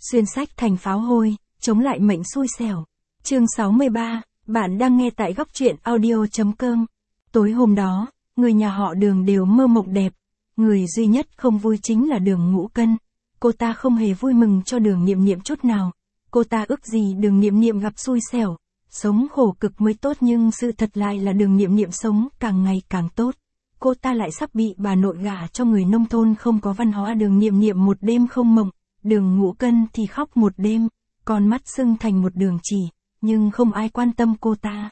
Xuyên sách thành pháo hôi, chống lại mệnh xui xẻo. Chương 63, bạn đang nghe tại góc truyện audio.com. Tối hôm đó, người nhà họ Đường đều mơ mộng đẹp. Người duy nhất không vui chính là Đường Ngũ Cân. Cô ta không hề vui mừng cho Đường Niệm Niệm chút nào. Cô ta ước gì Đường Niệm Niệm gặp xui xẻo, sống khổ cực mới tốt, nhưng sự thật lại là Đường Niệm Niệm sống càng ngày càng tốt. Cô ta lại sắp bị bà nội gả cho người nông thôn không có văn hóa. Đường Niệm Niệm một đêm không mộng, Đường Ngũ Cân thì khóc một đêm, con mắt sưng thành một đường chỉ, nhưng không ai quan tâm cô ta.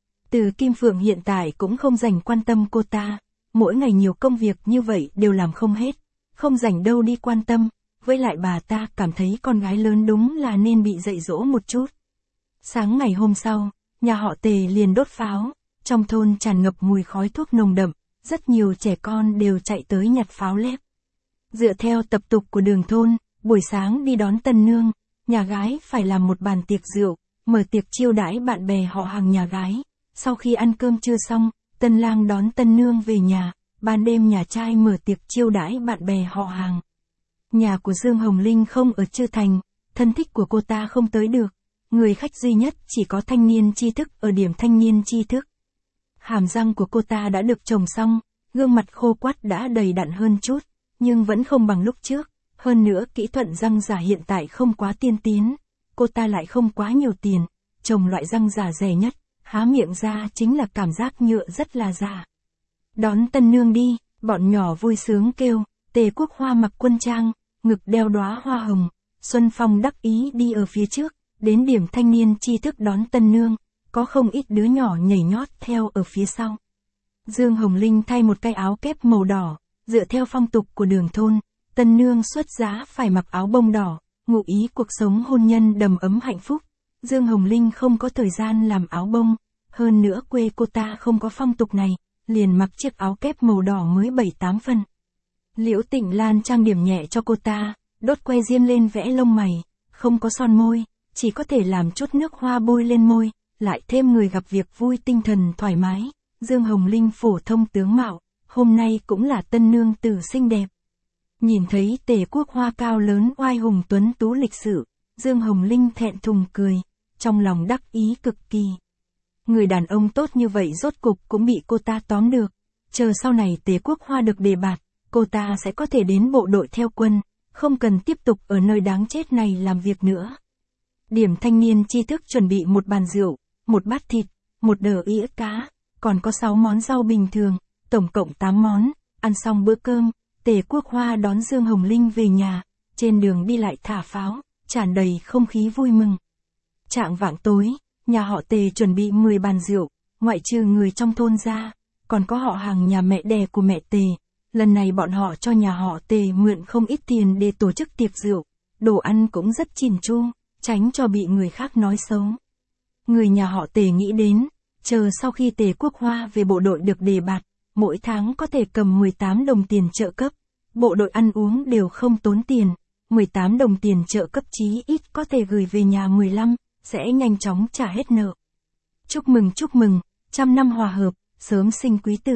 Từ Kim Phượng hiện tại cũng không rảnh quan tâm cô ta, mỗi ngày nhiều công việc như vậy đều làm không hết, không rảnh đâu đi quan tâm, với lại bà ta cảm thấy con gái lớn đúng là nên bị dạy dỗ một chút. Sáng ngày hôm sau, nhà họ Tề liền đốt pháo, trong thôn tràn ngập mùi khói thuốc nồng đậm, rất nhiều trẻ con đều chạy tới nhặt pháo lép. Dựa theo tập tục của Đường thôn, buổi sáng đi đón tân nương, nhà gái phải làm một bàn tiệc rượu, mở tiệc chiêu đãi bạn bè họ hàng nhà gái. Sau khi ăn cơm trưa xong, tân lang đón tân nương về nhà, ban đêm nhà trai mở tiệc chiêu đãi bạn bè họ hàng. Nhà của Dương Hồng Linh không ở Trư Thành, thân thích của cô ta không tới được, người khách duy nhất chỉ có thanh niên tri thức ở điểm thanh niên tri thức. Hàm răng của cô ta đã được trồng xong, gương mặt khô quắt đã đầy đặn hơn chút, nhưng vẫn không bằng lúc trước. Hơn nữa kỹ thuật răng giả hiện tại không quá tiên tiến, cô ta lại không quá nhiều tiền, trồng loại răng giả rẻ nhất, há miệng ra chính là cảm giác nhựa rất là giả. Đón tân nương đi, bọn nhỏ vui sướng kêu, Tề Quốc Hoa mặc quân trang, ngực đeo đóa hoa hồng, Xuân Phong đắc ý đi ở phía trước, đến điểm thanh niên tri thức đón tân nương, có không ít đứa nhỏ nhảy nhót theo ở phía sau. Dương Hồng Linh thay một cái áo kép màu đỏ, dựa theo phong tục của Đường thôn. Tân nương xuất giá phải mặc áo bông đỏ, ngụ ý cuộc sống hôn nhân đầm ấm hạnh phúc. Dương Hồng Linh không có thời gian làm áo bông, hơn nữa quê cô ta không có phong tục này, liền mặc chiếc áo kép màu đỏ mới 7-8 phần. Liễu Tịnh Lan trang điểm nhẹ cho cô ta, đốt que diêm lên vẽ lông mày, không có son môi, chỉ có thể làm chút nước hoa bôi lên môi, lại thêm người gặp việc vui tinh thần thoải mái. Dương Hồng Linh phổ thông tướng mạo, hôm nay cũng là tân nương tử xinh đẹp. Nhìn thấy Tề Quốc Hoa cao lớn oai hùng tuấn tú lịch sự, Dương Hồng Linh thẹn thùng cười, trong lòng đắc ý cực kỳ. Người đàn ông tốt như vậy rốt cục cũng bị cô ta tóm được, chờ sau này Tề Quốc Hoa được đề bạt, cô ta sẽ có thể đến bộ đội theo quân, không cần tiếp tục ở nơi đáng chết này làm việc nữa. Điểm thanh niên tri thức chuẩn bị một bàn rượu, một bát thịt, một đờ ĩa cá, còn có 6 món rau bình thường, tổng cộng 8 món, ăn xong bữa cơm. Tề Quốc Hoa đón Dương Hồng Linh về nhà, trên đường đi lại thả pháo, tràn đầy không khí vui mừng. Chạng vạng tối, nhà họ Tề chuẩn bị 10 bàn rượu, ngoại trừ người trong thôn ra, còn có họ hàng nhà mẹ đẻ của mẹ Tề. Lần này bọn họ cho nhà họ Tề mượn không ít tiền để tổ chức tiệc rượu, đồ ăn cũng rất chỉn chu, tránh cho bị người khác nói xấu. Người nhà họ Tề nghĩ đến, chờ sau khi Tề Quốc Hoa về bộ đội được đề bạt, mỗi tháng có thể cầm 18 đồng tiền trợ cấp, bộ đội ăn uống đều không tốn tiền, 18 đồng tiền trợ cấp chí ít có thể gửi về nhà 15, sẽ nhanh chóng trả hết nợ. Chúc mừng, trăm năm hòa hợp, sớm sinh quý tử.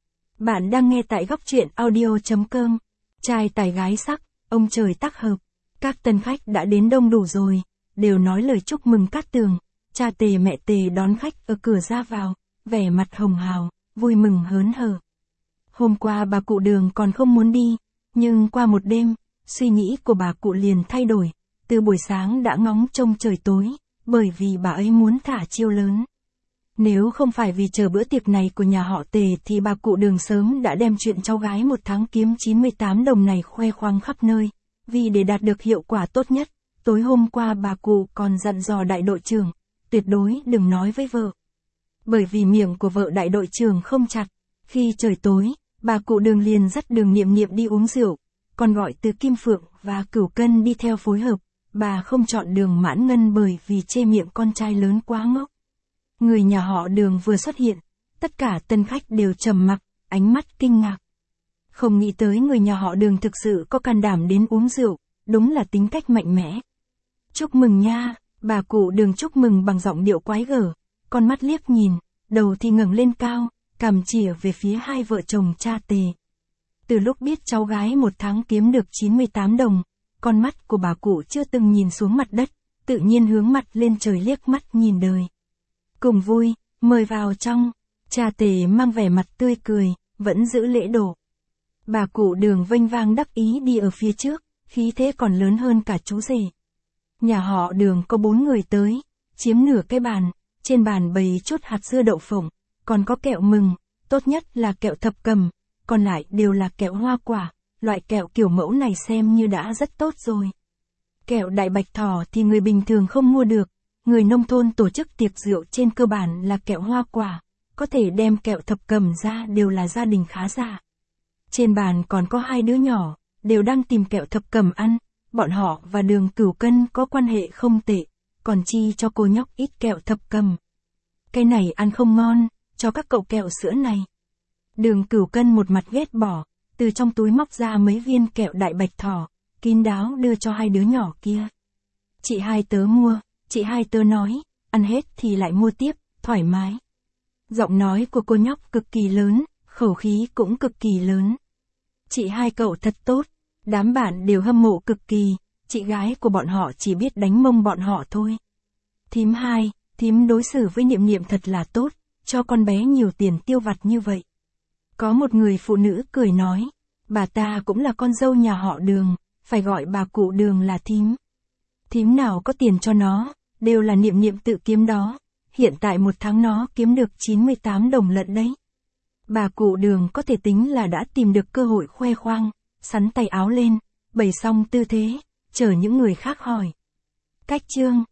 Bạn đang nghe tại góc truyện audio.com, trai tài gái sắc, ông trời tác hợp, các tân khách đã đến đông đủ rồi, đều nói lời chúc mừng Cát Tường, cha Tề mẹ Tề đón khách ở cửa ra vào, vẻ mặt hồng hào, vui mừng hớn hở. Hôm qua bà cụ Đường còn không muốn đi, nhưng qua một đêm, suy nghĩ của bà cụ liền thay đổi, từ buổi sáng đã ngóng trông trời tối, bởi vì bà ấy muốn thả chiêu lớn. Nếu không phải vì chờ bữa tiệc này của nhà họ Tề thì bà cụ Đường sớm đã đem chuyện cháu gái một tháng kiếm 98 đồng này khoe khoang khắp nơi, vì để đạt được hiệu quả tốt nhất, tối hôm qua bà cụ còn dặn dò đại đội trưởng, tuyệt đối đừng nói với vợ. Bởi vì miệng của vợ đại đội trưởng không chặt, khi trời tối, bà cụ Đường liền dắt Đường Niệm Niệm đi uống rượu, còn gọi Từ Kim Phượng và Cửu Cân đi theo phối hợp, bà không chọn Đường Mãn Ngân bởi vì chê miệng con trai lớn quá ngốc. Người nhà họ Đường vừa xuất hiện, tất cả tân khách đều trầm mặc, ánh mắt kinh ngạc. Không nghĩ tới người nhà họ Đường thực sự có can đảm đến uống rượu, đúng là tính cách mạnh mẽ. Chúc mừng nha, bà cụ Đường chúc mừng bằng giọng điệu quái gở, con mắt liếc nhìn, đầu thì ngẩng lên cao, cằm chìa về phía hai vợ chồng cha Tề. Từ lúc biết cháu gái một tháng kiếm được 98 đồng, con mắt của bà cụ chưa từng nhìn xuống mặt đất, tự nhiên hướng mặt lên trời liếc mắt nhìn đời. Cùng vui, mời vào trong. Cha Tề mang vẻ mặt tươi cười, vẫn giữ lễ độ. Bà cụ Đường vênh vang đắc ý đi ở phía trước, khí thế còn lớn hơn cả chú rể. Nhà họ Đường có 4 người tới, chiếm nửa cái bàn, trên bàn bày chút hạt dưa đậu phộng, còn có kẹo mừng, tốt nhất là kẹo thập cẩm, còn lại đều là kẹo hoa quả, loại kẹo kiểu mẫu này xem như đã rất tốt rồi. Kẹo đại bạch thỏ thì người bình thường không mua được, người nông thôn tổ chức tiệc rượu trên cơ bản là kẹo hoa quả, có thể đem kẹo thập cẩm ra đều là gia đình khá giả. Trên bàn còn có 2 đứa nhỏ, đều đang tìm kẹo thập cẩm ăn, bọn họ và Đường Cửu Cân có quan hệ không tệ, còn chi cho cô nhóc ít kẹo thập cẩm. Cái này ăn không ngon, cho các cậu kẹo sữa này. Đường Cửu Cân một mặt ghét bỏ, từ trong túi móc ra mấy viên kẹo đại bạch thỏ, kín đáo đưa cho 2 đứa nhỏ kia. Chị hai tớ mua, chị hai tớ nói, ăn hết thì lại mua tiếp, thoải mái. Giọng nói của cô nhóc cực kỳ lớn, khẩu khí cũng cực kỳ lớn. Chị hai cậu thật tốt, đám bạn đều hâm mộ cực kỳ, chị gái của bọn họ chỉ biết đánh mông bọn họ thôi. Thím hai, thím đối xử với Niệm Niệm thật là tốt, cho con bé nhiều tiền tiêu vặt như vậy. Có một người phụ nữ cười nói, bà ta cũng là con dâu nhà họ Đường, phải gọi bà cụ Đường là thím. Thím nào có tiền cho nó, đều là Niệm Niệm tự kiếm đó, hiện tại một tháng nó kiếm được 98 đồng lận đấy. Bà cụ Đường có thể tính là đã tìm được cơ hội khoe khoang, sắn tay áo lên, bày xong tư thế, chờ những người khác hỏi. Cách chương